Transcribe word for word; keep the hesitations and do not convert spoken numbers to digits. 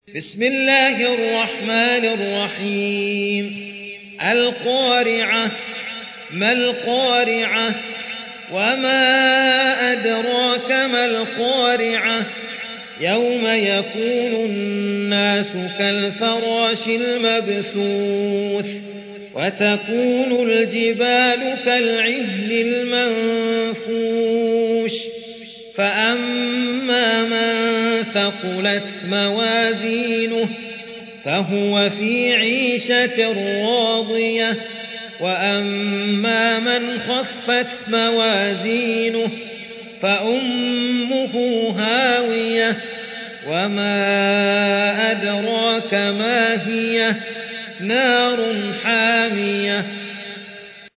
بسم الله الرحمن الرحيم القارعة ما القارعة وما أدراك ما القارعة يوم يكون الناس كالفراش المبثوث وتكون الجبال كالعهن المنفوش فأما من ثقلت موازينه فهو في عيشة راضية وأما من خفت موازينه فأمه هاوية وما أدراك ما هي نار حامية